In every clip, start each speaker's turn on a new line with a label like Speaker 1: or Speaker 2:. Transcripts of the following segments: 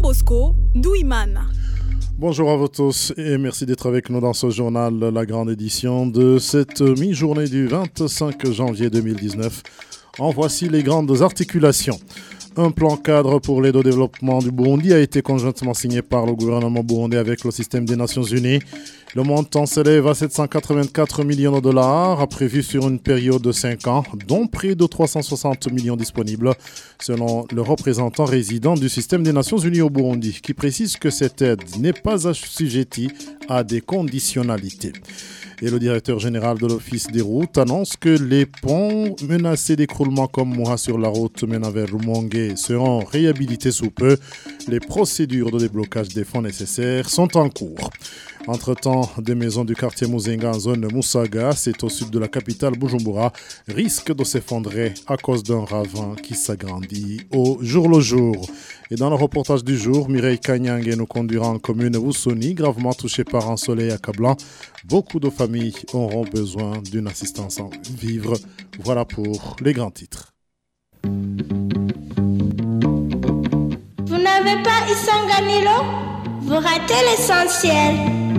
Speaker 1: Bosco Douimana.
Speaker 2: Bonjour à vous tous et merci d'être avec nous dans ce journal, la grande édition de cette mi-journée du 25 janvier 2019. En voici les grandes articulations. Un plan cadre pour l'aide au développement du Burundi a été conjointement signé par le gouvernement burundais avec le système des Nations Unies. Le montant s'élève à 784 millions de dollars, prévu sur une période de 5 ans, dont près de 360 millions disponibles, selon le représentant résident du système des Nations Unies au Burundi, qui précise que cette aide n'est pas assujettie à des conditionnalités. Et le directeur général de l'Office des routes annonce que les ponts menacés d'écroulement comme Mouha sur la route menant vers Rumongue seront réhabilités sous peu. Les procédures de déblocage des fonds nécessaires sont en cours. Entre-temps, des maisons du quartier Muzenga en zone Musaga, c'est au sud de la capitale Bujumbura, risquent de s'effondrer à cause d'un ravin qui s'agrandit au jour le jour. Et dans le reportage du jour, Mireille Kanyang nous conduira en commune Wusoni, gravement touchée par un soleil accablant. Beaucoup de familles auront besoin d'une assistance en vivre. Voilà pour les grands titres.
Speaker 3: Vous n'avez pas Isanganilo? Vous ratez l'essentiel.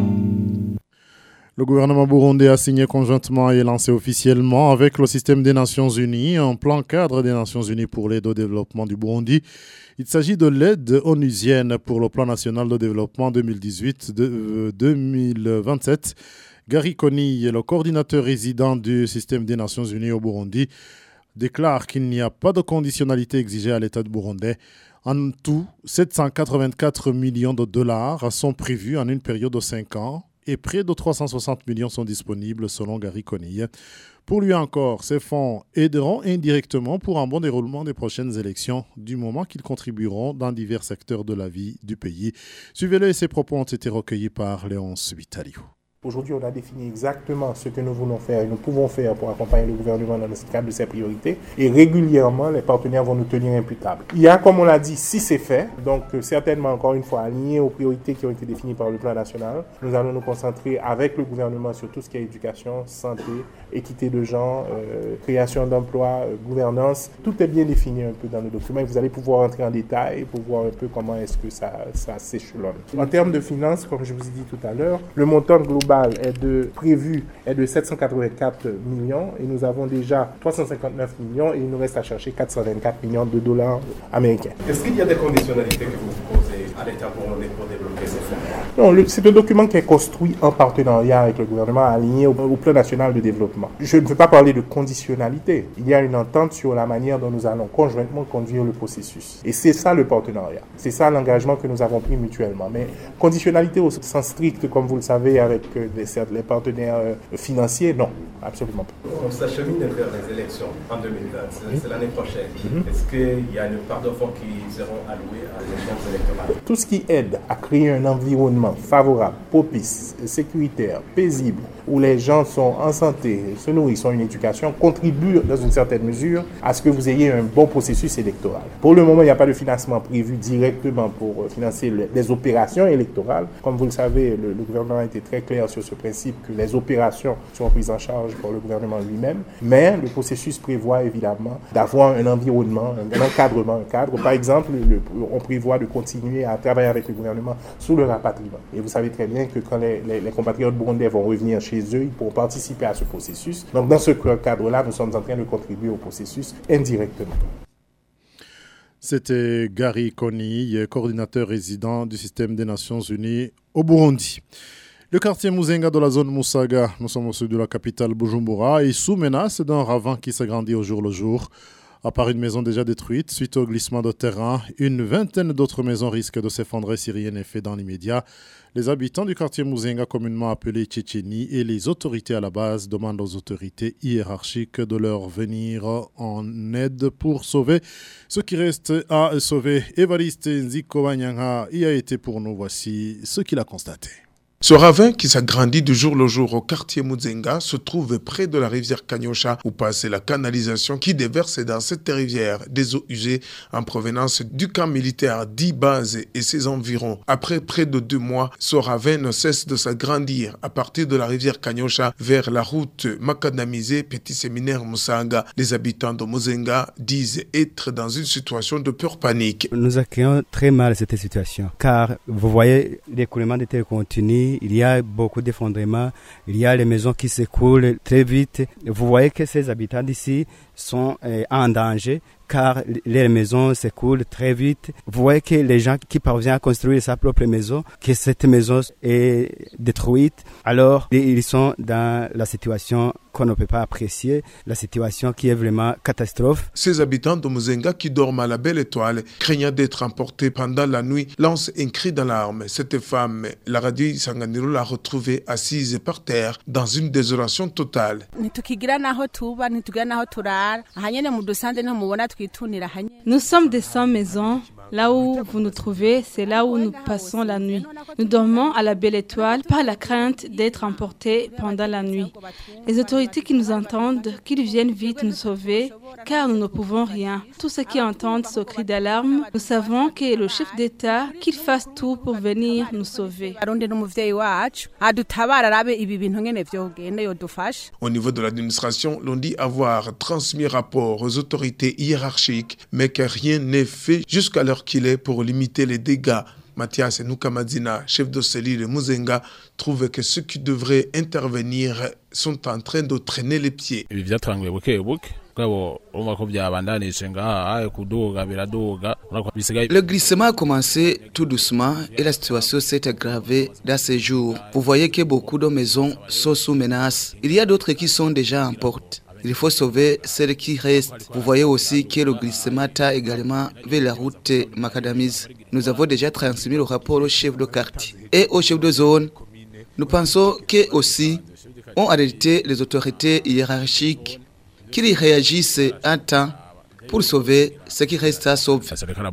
Speaker 2: Le gouvernement burundais a signé conjointement et lancé officiellement avec le système des Nations Unies un plan cadre des Nations Unies pour l'aide au développement du Burundi. Il s'agit de l'aide onusienne pour le plan national de développement 2018-2027. Gary Conille, le coordinateur résident du système des Nations Unies au Burundi, déclare qu'il n'y a pas de conditionnalité exigée à l'État burundais. En tout, 784 millions de dollars sont prévus en une période de 5 ans et près de 360 millions sont disponibles selon Gary Conille. Pour lui encore, ces fonds aideront indirectement pour un bon déroulement des prochaines élections du moment qu'ils contribueront dans divers secteurs de la vie du pays. Suivez-le et ses propos ont été recueillis par Léonce Vitaliou.
Speaker 4: Aujourd'hui, on a défini exactement ce que nous voulons faire et nous pouvons faire pour accompagner le gouvernement dans le cadre de ses priorités. Et régulièrement, les partenaires vont nous tenir imputables. Il y a, comme on l'a dit, si c'est fait, donc certainement, encore une fois, aligné aux priorités qui ont été définies par le plan national, nous allons nous concentrer avec le gouvernement sur tout ce qui est éducation, santé, équité de genre, création d'emplois, gouvernance. Tout est bien défini un peu dans le document et vous allez pouvoir entrer en détail pour voir un peu comment est-ce que ça s'échelonne. En termes de finances, comme je vous ai dit tout à l'heure, le montant global prévu est de 784 millions et nous avons déjà 359 millions et il nous reste à chercher 424 millions de dollars américains.
Speaker 5: Est-ce qu'il y a des conditionnalités que vous posez à l'État burundais pour développer ces fonds?
Speaker 4: Non, c'est un document qui est construit en partenariat avec le gouvernement aligné au plan national de développement. Je ne veux pas parler de conditionnalité. Il y a une entente sur la manière dont nous allons conjointement conduire le processus. Et c'est ça le partenariat. C'est ça l'engagement que nous avons pris mutuellement. Mais conditionnalité au sens strict, comme vous le savez, avec les partenaires financiers, non, absolument pas.
Speaker 5: On s'achemine vers les élections en 2020, c'est l'année prochaine. Est-ce qu'il y a une part de fonds qui seront alloués à l'élection électorale?
Speaker 4: Tout ce qui aide à créer un environnement favorable, propice, sécuritaire, paisible, où les gens sont en santé, se nourrissent, ont une éducation, contribue dans une certaine mesure à ce que vous ayez un bon processus électoral. Pour le moment, il n'y a pas de financement prévu directement pour financer les opérations électorales. Comme vous le savez, le gouvernement a été très clair sur ce principe que les opérations sont prises en charge par le gouvernement lui-même, mais le processus prévoit évidemment d'avoir un environnement, un encadrement, un cadre. Par exemple, on prévoit de continuer à travailler avec le gouvernement sur le rapatriement. Et vous savez très bien que quand les compatriotes burundais vont revenir chez eux, ils pourront participer à ce processus. Donc dans ce cadre-là, nous sommes en train de contribuer au processus indirectement.
Speaker 2: C'était Gary Conille, coordinateur résident du système des Nations Unies au Burundi. Le quartier Muzenga de la zone Musaga, nous sommes au sud de la capitale Bujumbura, est sous menace d'un ravin qui s'agrandit au jour le jour. À part une maison déjà détruite, suite au glissement de terrain, une vingtaine d'autres maisons risquent de s'effondrer si rien n'est fait dans l'immédiat. Les habitants du quartier Muzenga, communément appelé Tchétchénie, et les autorités à la base demandent aux autorités hiérarchiques de leur venir en aide pour sauver ce qui reste à sauver. Évariste Nziko Wanyanga y a été pour nous. Voici ce qu'il a constaté.
Speaker 6: Ce ravin qui s'agrandit du jour le jour au quartier Muzenga se trouve près de la rivière Kanyosha où passe la canalisation qui déverse dans cette rivière des eaux usées en provenance du camp militaire d'Ibase et ses environs. Après près de 2 mois, ce ravin ne cesse de s'agrandir à partir de la rivière Kanyosha vers la route macadamisée Petit Séminaire Musanga. Les habitants de Muzenga disent être dans une situation de pure panique.
Speaker 7: Nous accueillons très mal cette situation car vous voyez l'écoulement des terres continue. Il y a beaucoup d'effondrements, il y a les maisons qui s'écoulent très vite. Vous voyez que ces habitants d'ici sont en danger car les maisons s'écoulent très vite. Vous voyez que les gens qui parviennent à construire sa propre maison, que cette maison est détruite, alors ils sont dans la situation qu'on ne peut pas apprécier, la situation qui est vraiment catastrophe.
Speaker 6: Ces habitants de Muzenga qui dorment à la belle étoile, craignant d'être emportés pendant la nuit, lancent un cri d'alarme. Cette femme, la radio Isanganiro l'a retrouvée assise par terre dans une désolation totale.
Speaker 1: Nous sommes des sans maisons. Là où vous nous trouvez, c'est là où nous passons la nuit. Nous dormons à la belle étoile par la crainte d'être emportés pendant la nuit. Les autorités qui nous entendent, qu'ils viennent vite nous sauver, car nous ne pouvons rien. Tous ceux qui entendent ce cri d'alarme, nous savons que le chef d'État, qu'il fasse tout pour venir nous sauver.
Speaker 6: Au niveau de l'administration, l'on dit avoir transmis rapport aux autorités hiérarchiques, mais que rien n'est fait jusqu'à l'heure qu'il est pour limiter les dégâts. Mathias Nukamadzina, chef de cellule de Muzenga, trouve que ceux qui devraient intervenir sont en train de traîner les pieds.
Speaker 8: Le glissement a commencé tout doucement et la situation s'est aggravée dans ces jours. Vous voyez que beaucoup de maisons sont sous menace. Il y a d'autres qui sont déjà en porte. Il faut sauver celles qui restent. Vous voyez aussi que le glissement a également vers la route macadamise. Nous avons déjà transmis le rapport au chef de quartier et au chef de zone. Nous pensons que aussi ont alerté les autorités hiérarchiques qu'ils réagissent en temps pour sauver ce qui reste à sauver.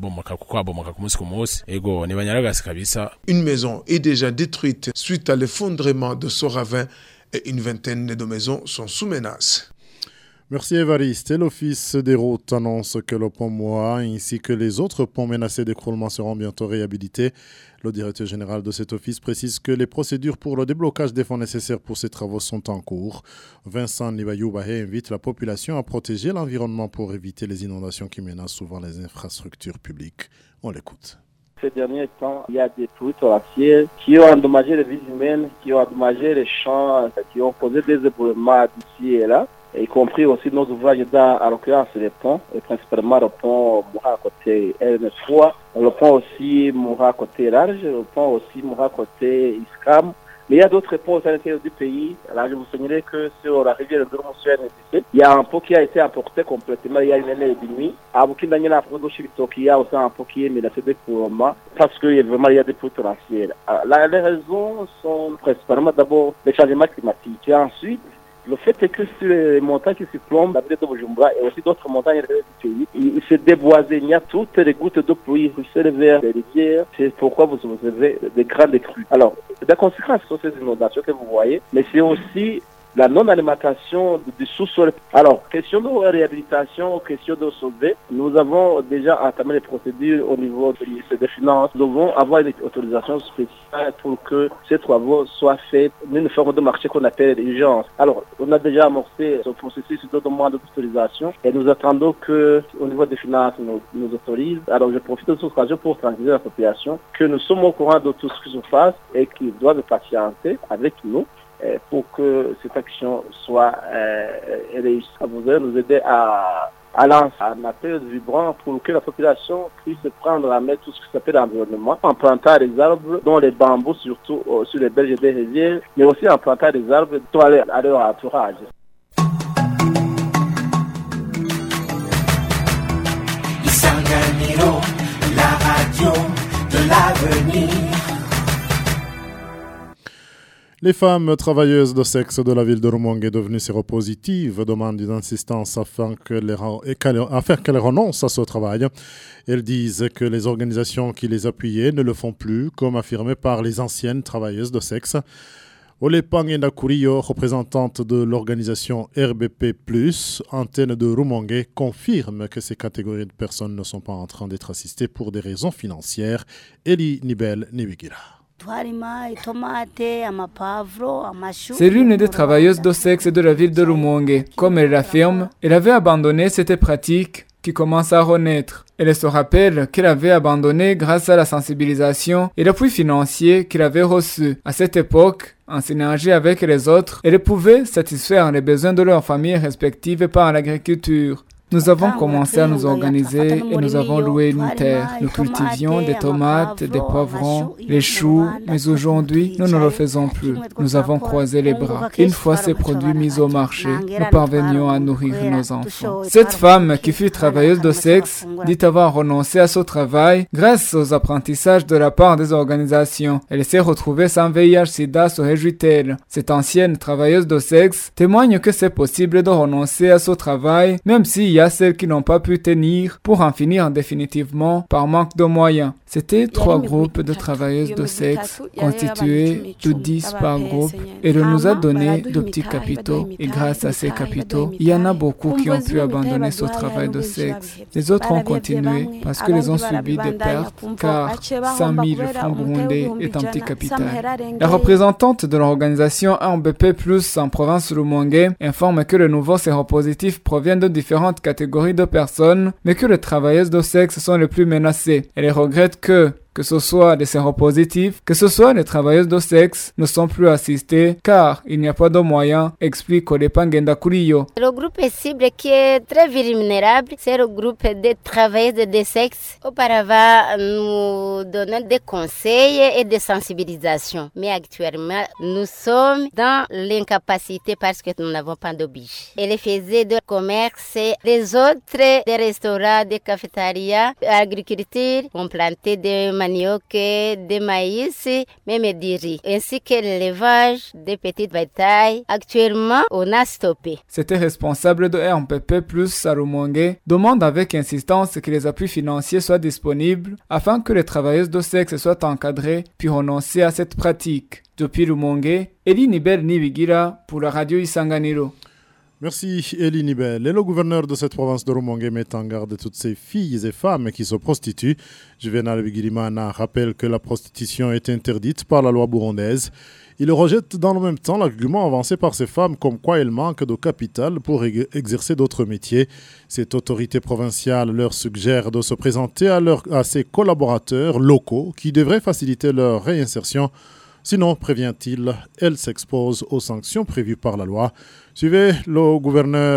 Speaker 6: Une maison est déjà détruite suite à l'effondrement de ce ravin et une vingtaine de maisons sont sous menace.
Speaker 2: Merci Évariste. Et l'Office des routes annonce que le pont Moa ainsi que les autres ponts menacés d'écroulement seront bientôt réhabilités. Le directeur général de cet office précise que les procédures pour le déblocage des fonds nécessaires pour ces travaux sont en cours. Vincent Nibayoubahe invite la population à protéger l'environnement pour éviter les inondations qui menacent souvent les infrastructures publiques. On l'écoute.
Speaker 9: Ces derniers temps, il y a des pluies torrentielles qui ont endommagé les vies humaines, qui ont endommagé les champs, qui ont causé des éboulements d'ici et là, y compris aussi nos ouvrages à l'occurrence les ponts, et principalement le pont Moura côté LN3, le pont aussi Moura côté large, le pont aussi Moura côté Iskam. Mais il y a d'autres ponts à l'intérieur du pays. Là, je vous signaler que sur la rivière de Gourmoussouane, il y a un pont qui a été emporté complètement il y a une année et demie. À Burkina, il y a aussi un pont qui est menacé d'écroulement parce qu'il y a des pluies torrentielles. Les raisons sont principalement d'abord les changements climatiques. Et ensuite, le fait est que sur les montagnes qui surplombent la ville de Bujumbura et aussi d'autres montagnes du pays, il se déboisait, il y a toutes les gouttes de pluie ruissellent vers les rivières. C'est pourquoi vous avez des grandes crues. Alors, la conséquence sont ces inondations que vous voyez, mais c'est aussi la non-alimentation du sous-sol. Alors, question de réhabilitation, question de sauver, nous avons déjà entamé les procédures au niveau du ministère des Finances. Nous devons avoir une autorisation spéciale pour que ces travaux soient faits d'une forme de marché qu'on appelle l'urgence. Alors, on a déjà amorcé ce processus de demande d'autorisation et nous attendons que, au niveau des finances, nous autorisent. Alors, je profite de cette occasion pour tranquilliser la population que nous sommes au courant de tout ce qui se passe et qu'ils doivent patienter avec nous pour que cette action soit réussie. Vous allez nous aider à lancer un appel vibrant pour que la population puisse prendre la main tout ce qui s'appelle l'environnement, en plantant des arbres, dont les bambous, surtout sur les berges des rivières, mais aussi en plantant des arbres à leur entourage.
Speaker 10: Isanganiro, la radio de l'avenir.
Speaker 2: Les femmes travailleuses de sexe de la ville de Rumongue devenues séropositives demandent une insistance afin qu'elles renoncent à ce travail. Elles disent que les organisations qui les appuyaient ne le font plus, comme affirmé par les anciennes travailleuses de sexe. Olepang Ndakurio, représentante de l'organisation RBP+, antenne de Rumongue, confirme que ces catégories de personnes ne sont pas en train d'être assistées pour des raisons financières. Eli Nibel Nibigira.
Speaker 10: C'est l'une des travailleuses de sexe de la ville de Rumongue. Comme elle l'affirme, elle avait abandonné cette pratique qui commence à renaître. Elle se rappelle qu'elle avait abandonné grâce à la sensibilisation et l'appui financier qu'elle avait reçu. À cette époque, en synergie avec les autres, elle pouvait satisfaire les besoins de leurs familles respectives par l'agriculture. Nous avons commencé à nous organiser et nous avons loué une terre. Nous cultivions des tomates, des poivrons, les choux, mais aujourd'hui, nous ne le faisons plus. Nous avons croisé les bras. Une fois ces produits mis au marché, nous parvenions à nourrir nos enfants. Cette femme, qui fut travailleuse de sexe, dit avoir renoncé à ce travail grâce aux apprentissages de la part des organisations. Elle s'est retrouvée sans VIH/SIDA, se réjouit-elle. Cette ancienne travailleuse de sexe témoigne que c'est possible de renoncer à ce travail, même s'il y a celles qui n'ont pas pu tenir pour en finir définitivement par manque de moyens. C'était 3 groupes de travailleuses de sexe constitués de 10 par groupe et elle nous a donné de petits capitaux et grâce à ces capitaux, il y en a beaucoup qui ont pu abandonner ce travail de sexe. Les autres ont continué parce qu'ils ont subi des pertes car 100 000 francs burundais est un petit capital. La représentante de l'organisation RBP+, en province Rumongue informe que les nouveaux séropositifs proviennent de différentes catégories de personnes, mais que les travailleuses de sexe sont les plus menacées. Elle regrette que ce soit les séropositifs, que ce soit les travailleuses de sexe, ne sont plus assistées car il n'y a pas de moyens, explique Olepang Ndakurio.
Speaker 11: Le groupe cible qui est très vulnérable, c'est le groupe des travailleuses de sexe. Auparavant, nous donnons des conseils et des sensibilisations. Mais actuellement, nous sommes dans l'incapacité parce que nous n'avons pas de biche. Elle faisait de commerce, les autres, des restaurants, des cafétérias, agriculture, ont planté des manioc, des maïs, même des riz, ainsi que l'élevage des petites bétails. Actuellement, on a stoppé.
Speaker 10: C'était responsable de RBP+, à Rumongue, demande avec insistance que les appuis financiers soient disponibles afin que les travailleuses de sexe soient encadrées puis renoncer à cette pratique. Depuis Rumongue, Eli Nibel Nibigira pour la radio Isanganiro.
Speaker 2: Merci Eli Nibel. Et le gouverneur de cette province de Rumongue met en garde toutes ces filles et femmes qui se prostituent. Juvenal Bigirimana rappelle que la prostitution est interdite par la loi burundaise. Il rejette dans le même temps l'argument avancé par ces femmes comme quoi elles manquent de capital pour exercer d'autres métiers. Cette autorité provinciale leur suggère de se présenter à ses collaborateurs locaux qui devraient faciliter leur réinsertion. Sinon, prévient-il, elle s'expose aux sanctions prévues par la loi. Suivez le gouverneur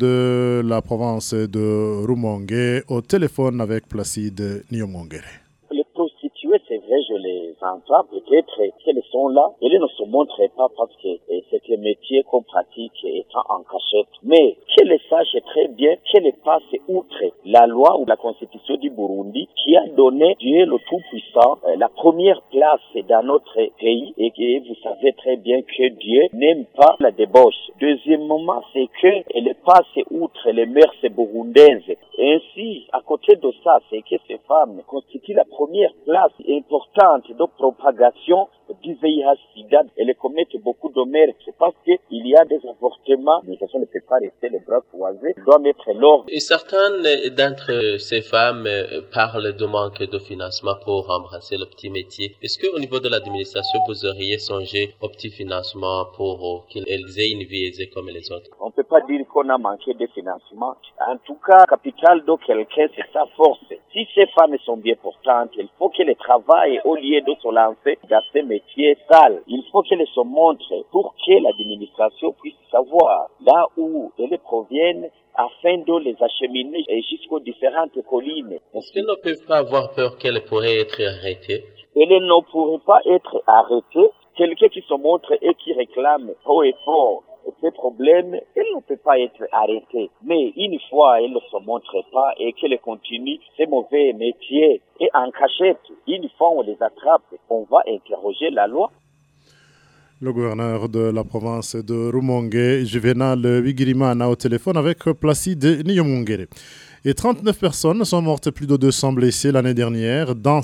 Speaker 2: de la province de Rumongue au téléphone avec Placide Nyomongere.
Speaker 12: Les prostituées, c'est vrai, je les entends peut-être qu'elles sont là. Elles ne se montrent pas parce que c'est un métier qu'on pratique étant en cachette. Mais qu'elles sachent très bien qu'elles passent outre la loi ou la constitution du Burundi qui a donné Dieu le Tout-Puissant la première place dans notre pays et que vous savez très bien que Dieu n'aime pas la débauche. Deuxièmement, c'est qu'elle passe outre les mœurs burundaises. Ainsi, à côté de ça, c'est que ces femmes constituent la première place importante de propagation du VIH/SIDA. Elles commettent beaucoup de mœurs parce qu'il y a des avortements. Les personnes ne peuvent pas rester les bras croisés. Ils doivent mettre l'ordre.
Speaker 13: Et certaines d'entre ces femmes parlent de manque de financement pour embrasser le petit métier. Est-ce qu'au niveau de l'administration, vous auriez songé au petit financement pour qu'elles aient une vie aisée comme les autres?
Speaker 12: On ne peut pas dire qu'on a manqué de financement. En tout cas, capital de quelqu'un, c'est sa force. Si ces femmes sont bien portantes, il faut qu'elles travaillent au lieu de se lancer dans ces métiers sales. Il faut qu'elles se montrent pour que l'administration puisse savoir là où elles proviennent afin de les acheminer jusqu'aux différentes collines.
Speaker 13: Est-ce qu'elles ne peuvent pas avoir peur qu'elles pourraient être arrêtées?
Speaker 12: Elles ne pourraient pas être arrêtées. Quelqu'un qui se montre et qui réclame haut et fort ces problèmes, elle ne peut pas être arrêtée. Mais une fois elle ne se montre pas et qu'elle continue ces mauvais métiers et en cachette, une fois on les attrape, on va interroger la loi.
Speaker 2: Le gouverneur de la province de Rumongue, Juvenal Bigirimana, au téléphone avec Placide Nyomungere. Et 39 personnes sont mortes et plus de 200 blessés l'année dernière dans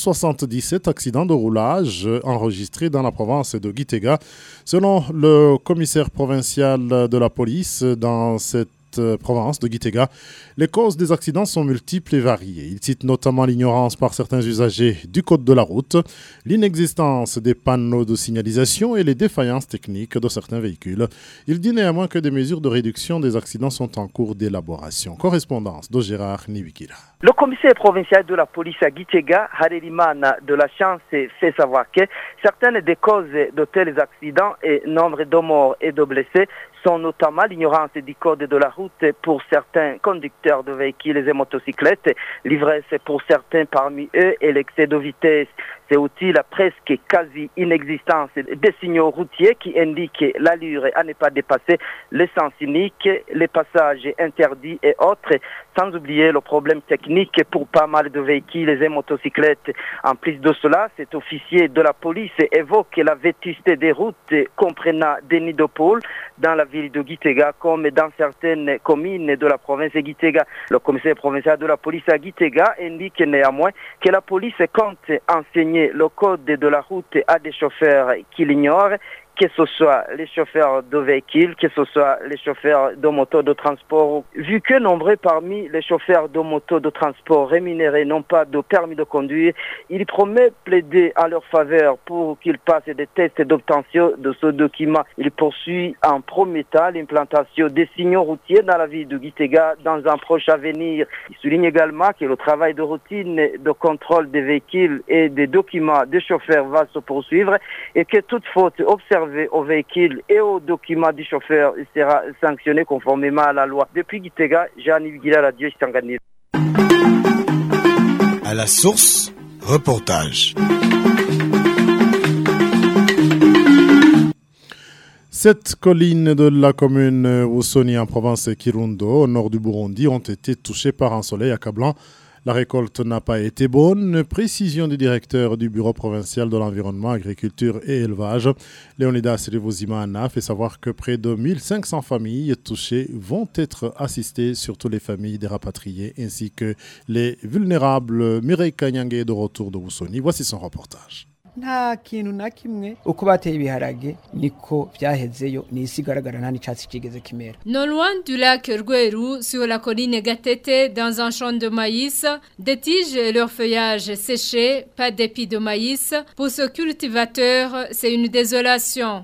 Speaker 2: 177 accidents de roulage enregistrés dans la province de Gitega. Selon le commissaire provincial de la police dans cette province de Gitega, les causes des accidents sont multiples et variées. Il cite notamment l'ignorance par certains usagers du code de la route, l'inexistence des panneaux de signalisation et les défaillances techniques de certains véhicules. Il dit néanmoins que des mesures de réduction des accidents sont en cours d'élaboration. Correspondance de Gérard Niwikira.
Speaker 14: Le commissaire provincial de la police à Gitega, Harerimana de la Chance, fait savoir que certaines des causes de tels accidents et nombre de morts et de blessés sont notamment l'ignorance du code de la route pour certains conducteurs de véhicules et motocyclettes, l'ivresse pour certains parmi eux et l'excès de vitesse. C'est aussi la presque quasi inexistence des signaux routiers qui indiquent l'allure à ne pas dépasser les sens uniques, les passages interdits et autres, sans oublier le problème technique pour pas mal de véhicules et motocyclettes. En plus de cela, cet officier de la police évoque la vétusté des routes comprenant des nids de poules dans la ville de Gitega comme dans certaines communes de la province de Gitega. Le commissaire provincial de la police à Gitega indique néanmoins que la police compte enseigner le code de la route à des chauffeurs qui l'ignorent, que ce soit les chauffeurs de véhicules, que ce soit les chauffeurs de motos de transport. Vu que nombreux parmi les chauffeurs de motos de transport rémunérés n'ont pas de permis de conduire, il promet plaider en leur faveur pour qu'ils passent des tests d'obtention de ce document. Il poursuit en promettant l'implantation des signaux routiers dans la ville de Gitega dans un proche avenir. Il souligne également que le travail de routine de contrôle des véhicules et des documents des chauffeurs va se poursuivre et que toute faute observée aux véhicules et aux documents du chauffeur sera sanctionné conformément à la loi. Depuis Gitega, Jean-Yves Guilla, Radio Istanganil.
Speaker 15: À la source, reportage.
Speaker 2: Sept collines de la commune Wusoni en province Kirundo, au nord du Burundi, ont été touchées par un soleil accablant. La récolte n'a pas été bonne. Précision du directeur du bureau provincial de l'environnement, agriculture et élevage, Leonidas Rivuzimana, fait savoir que près de 1500 familles touchées vont être assistées, surtout les familles des rapatriés ainsi que les vulnérables. Mireille Kanyange de retour de Wusoni. Voici son reportage.
Speaker 16: nta kintu na kimwe uko bateye ibiharage niko byahezeyo n'isi igaragara nta n'icyatsi kigeze kimera.
Speaker 17: Non loin du lac Rweru, sur la colline Gatete, dans un champ de maïs, des tiges et leur feuillage séché, pas d'épis de maïs. Pour ce cultivateur, c'est une désolation.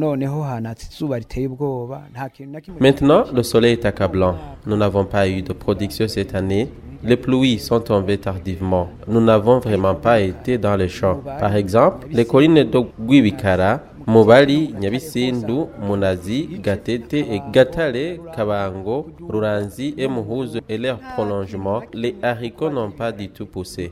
Speaker 13: Maintenant, le soleil est accablant. Nous n'avons pas eu de production cette année. Les pluies sont tombées tardivement. Nous n'avons vraiment pas été dans les champs. Par exemple, les collines de Guibikara, Mubali, Nyabisindu, Munazi, Gatete et Gatale, Kabango, Ruranzi et Muhuzu et leurs prolongements, les haricots n'ont pas du tout poussé.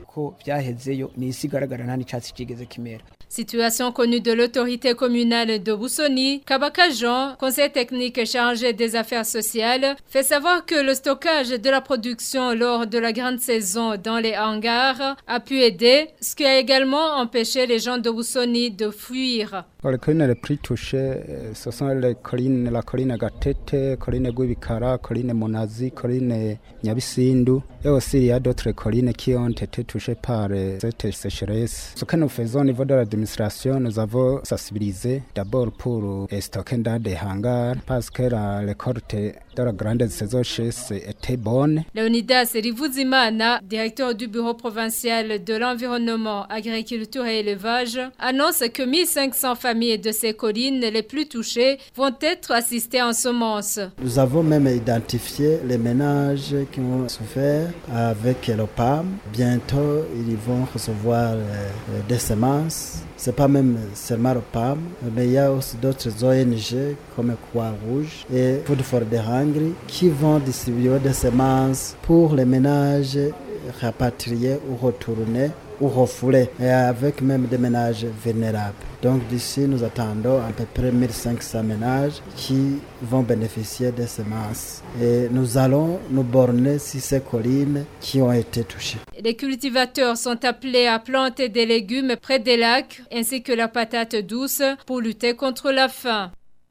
Speaker 17: Situation connue de l'autorité communale de Wusoni, Kabaka Jean, conseiller technique chargé des affaires sociales, fait savoir que le stockage de la production lors de la grande saison dans les hangars a pu aider, ce qui a également empêché les gens de Wusoni de fuir.
Speaker 7: Les collines les plus touchées, ce sont la colline Gatete, colline Guibikara, colline Monazi, colline Nyabisindu. Et aussi, il y a d'autres collines qui ont été touchées par cette sécheresse. Ce que nous faisons au niveau de l'administration, nous avons sensibilisé d'abord pour stocker dans des hangars parce que la récolte de la grande saison était bonne.
Speaker 17: Leonidas Rivuzimana, directeur du bureau provincial de l'environnement, agriculture et élevage, annonce que 1500 familles de ces collines les plus touchées vont être assistées en semences.
Speaker 18: Nous avons même identifié les ménages qui ont souffert avec le PAM. Bientôt, ils vont recevoir des semences. Ce n'est pas même seulement le PAM, mais il y a aussi d'autres ONG comme Croix-Rouge et Food for the Hungry qui vont distribuer des semences pour les ménages rapatriés ou retournés ou refoulés, et avec même des ménages vulnérables. Donc d'ici, nous attendons à peu près 1500 ménages qui vont bénéficier des semences. Et nous allons nous borner sur ces collines qui ont été touchées.
Speaker 17: Les cultivateurs sont appelés à planter des légumes près des lacs ainsi que la patate douce pour lutter contre la faim.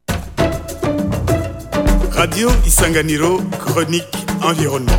Speaker 15: Radio Isanganiro, chronique environnement.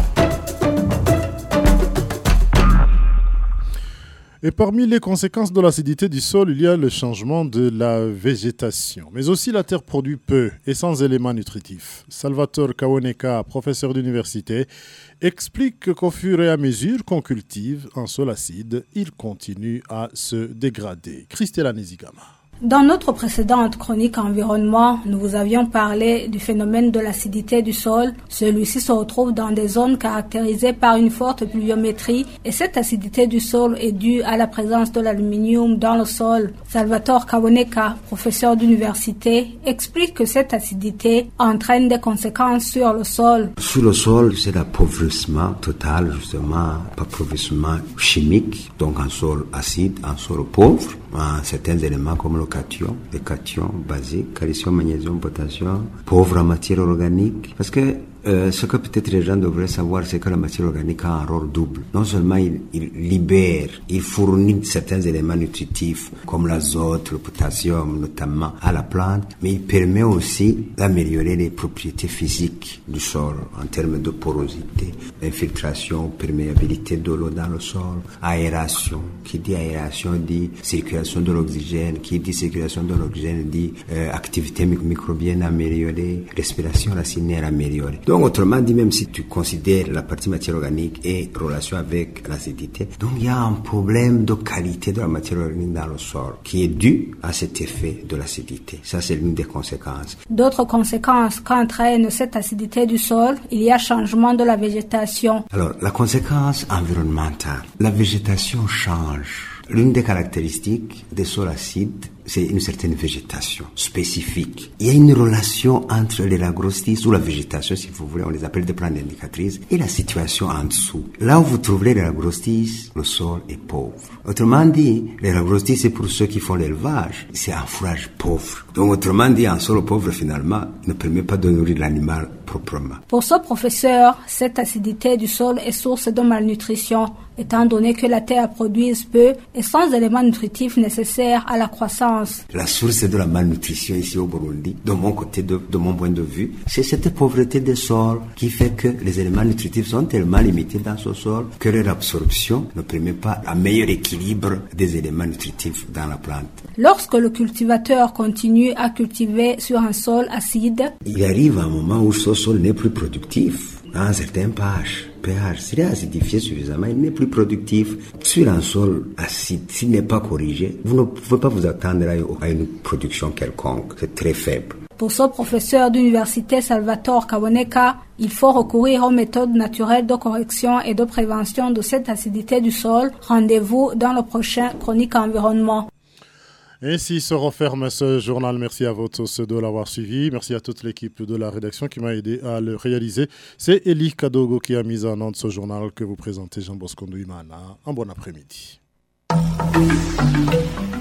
Speaker 2: Et parmi les conséquences de l'acidité du sol, il y a le changement de la végétation. Mais aussi la terre produit peu et sans éléments nutritifs. Salvatore Kawoneka, professeur d'université, explique qu'au fur et à mesure qu'on cultive un sol acide, il continue à se dégrader. Christella Nizigama.
Speaker 19: Dans notre précédente chronique environnement, nous vous avions parlé du phénomène de l'acidité du sol. Celui-ci se retrouve dans des zones caractérisées par une forte pluviométrie et cette acidité du sol est due à la présence de l'aluminium dans le sol. Salvatore Kawoneka, professeur d'université, explique que cette acidité entraîne des conséquences sur le sol.
Speaker 20: Sur le sol, c'est l'appauvrissement total, justement, appauvrissement chimique, donc un sol acide, un sol pauvre, certains éléments comme le cation, les cations basiques, calcium, magnésium, potassium, pauvre en matière organique. Parce que ce que peut-être les gens devraient savoir, c'est que la matière organique a un rôle double. Non seulement il libère, il fournit certains éléments nutritifs, comme l'azote, le potassium notamment, à la plante, mais il permet aussi d'améliorer les propriétés physiques du sol, en termes de porosité, infiltration, perméabilité de l'eau dans le sol, aération. Qui dit aération dit circulation de l'oxygène, qui dit circulation de l'oxygène dit activité microbienne améliorée, respiration racinaire améliorée. Donc autrement dit, même si tu considères la partie matière organique et relation avec l'acidité, donc il y a un problème de qualité de la matière organique dans le sol qui est dû à cet effet de l'acidité. Ça, c'est l'une des conséquences.
Speaker 19: D'autres conséquences qu'entraîne cette acidité du sol, il y a changement de la végétation.
Speaker 20: Alors, la conséquence environnementale, la végétation change. L'une des caractéristiques des sols acides, c'est une certaine végétation spécifique. Il y a une relation entre les lagrostis ou la végétation, si vous voulez, on les appelle des plantes indicatrices, et la situation en dessous. Là où vous trouverez les lagrostis, le sol est pauvre. Autrement dit, les lagrostis, c'est pour ceux qui font l'élevage. C'est un fourrage pauvre. Donc, autrement dit, un sol pauvre, finalement, ne permet pas de nourrir l'animal proprement.
Speaker 19: Pour ce professeur, cette acidité du sol est source de malnutrition, étant donné que la terre produit peu et sans éléments nutritifs nécessaires à la croissance.
Speaker 20: La source de la malnutrition ici au Burundi, de mon côté, de mon point de vue, c'est cette pauvreté des sols qui fait que les éléments nutritifs sont tellement limités dans ce sol que leur absorption ne permet pas un meilleur équilibre des éléments nutritifs dans la plante.
Speaker 19: Lorsque le cultivateur continue à cultiver sur un sol acide,
Speaker 20: il arrive un moment où ce sol n'est plus productif. Dans certains pH, s'il est acidifié suffisamment, il n'est plus productif. Sur un sol acide, s'il n'est pas corrigé, vous ne pouvez pas vous attendre à une production quelconque. C'est très faible.
Speaker 19: Pour ce professeur d'université Salvatore Kawoneka, il faut recourir aux méthodes naturelles de correction et de prévention de cette acidité du sol. Rendez-vous dans le prochain Chronique Environnement.
Speaker 2: Ainsi se referme ce journal. Merci à vous tous de l'avoir suivi. Merci à toute l'équipe de la rédaction qui m'a aidé à le réaliser. C'est Eli Kadogo qui a mis en onde ce journal que vous présentez Jean Bosco Ndouimana. Un bon après-midi.